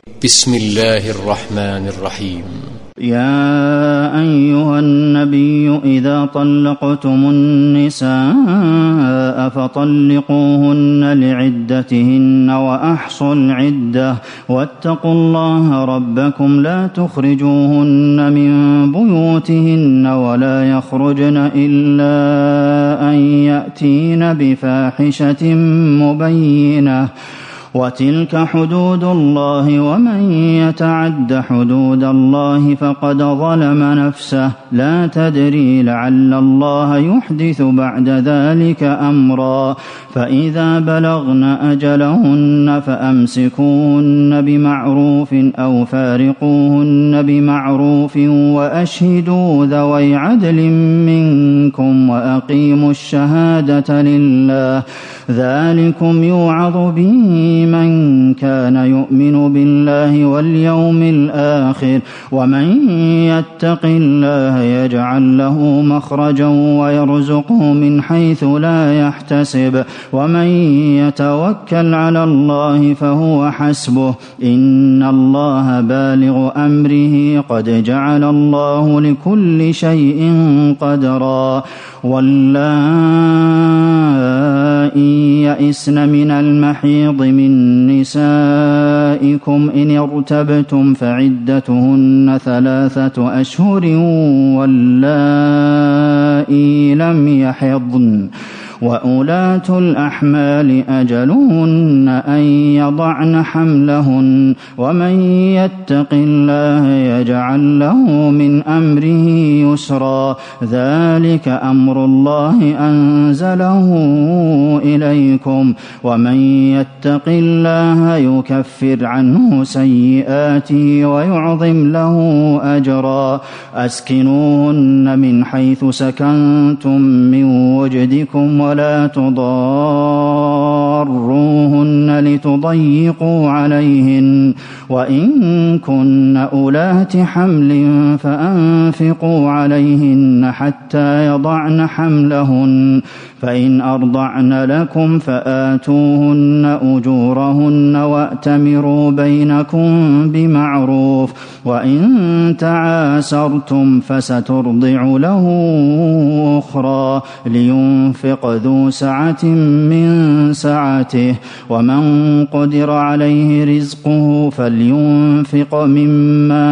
بسم الله الرحمن الرحيم. يا أيها النبي إذا طلقتم النساء فطلقوهن لعدتهن وأحصوا العدة واتقوا الله ربكم لا تخرجوهن من بيوتهن ولا يخرجن إلا أن يأتين بفاحشة مبينة وتلك حدود الله ومن يتعد حدود الله فقد ظلم نفسه لا تدري لعل الله يحدث بعد ذلك أمرا فإذا بلغن أجلهن فأمسكوهن بمعروف أو فارقوهن بمعروف وأشهدوا ذوي عدل منكم وأقيموا الشهادة لله ذلكم يوعظ به من كان يؤمن بالله واليوم الآخر ومن يتق الله يجعل له مخرجا ويرزقه من حيث لا يحتسب ومن يتوكل على الله فهو حسبه إن الله بالغ أمره قد جعل الله لكل شيء قدرا واللائي يئسن من المحيض من نسائكم إن ارتبتم فعدتهن 3 أشهر واللائي لم يحضن وأولاة الأحمال أجلهن أن يضعن حملهن ومن يتق الله يجعل له من أمره يسرا ذلك أمر الله أنزله إليكم ومن يتق الله يكفر عنه سيئاته ويعظم له أجرا أسكنوهن من حيث سكنتم من وجدكم ولا تضاروهن لتضيقوا عليهن وإن كن أولات حمل فأنفقوا عليهن حتى يضعن حملهن فإن أرضعن لكم فآتوهن أجورهن وأتمروا بينكم بمعروف وإن تعاسرتم فسترضع له أخرى لينفق ذو سعة من سعته ومن قدر عليه رزقه فلينفق مما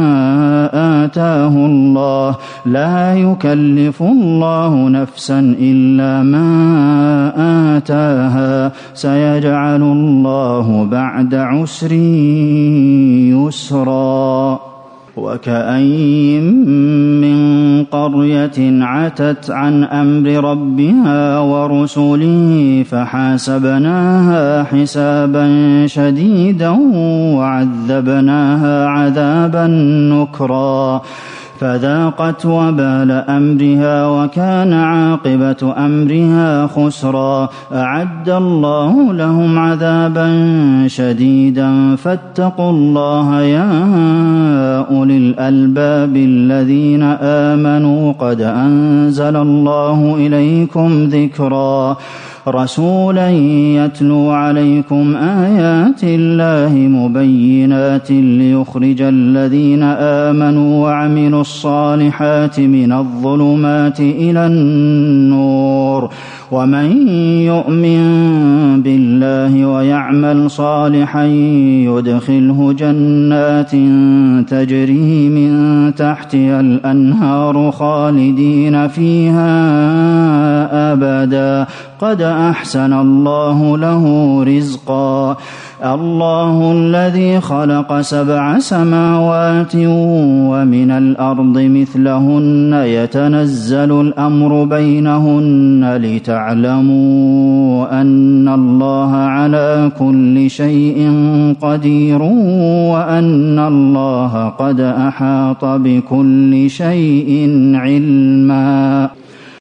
آتاه الله لا يكلف الله نفسا إلا ما آتاها سيجعل الله بعد عسر يسرا وكأين من قرية عتت عن أمر ربها ورسله فحاسبناها حسابا شديدا وعذبناها عذابا نكرا فذاقت وبال أمرها وكان عاقبة أمرها خسرا أعد الله لهم عذابا شديدا فاتقوا الله يا أولي الألباب الذين آمنوا قد أنزل الله إليكم ذكرا رسولا يتلو عليكم آيات الله مبينات ليخرج الذين آمنوا وعملوا الصالحات من الظلمات إلى النور ومن يؤمن بالله ويعمل صالحا يدخله جنات تجري من تحتها الأنهار خالدين فيها أبدا قد أحسن الله له رزقا الله الذي خلق 7 سماوات ومن الأرض مثلهن يتنزل الأمر بينهن لتعلموا أن الله على كل شيء قدير وأن الله قد أحاط بكل شيء علما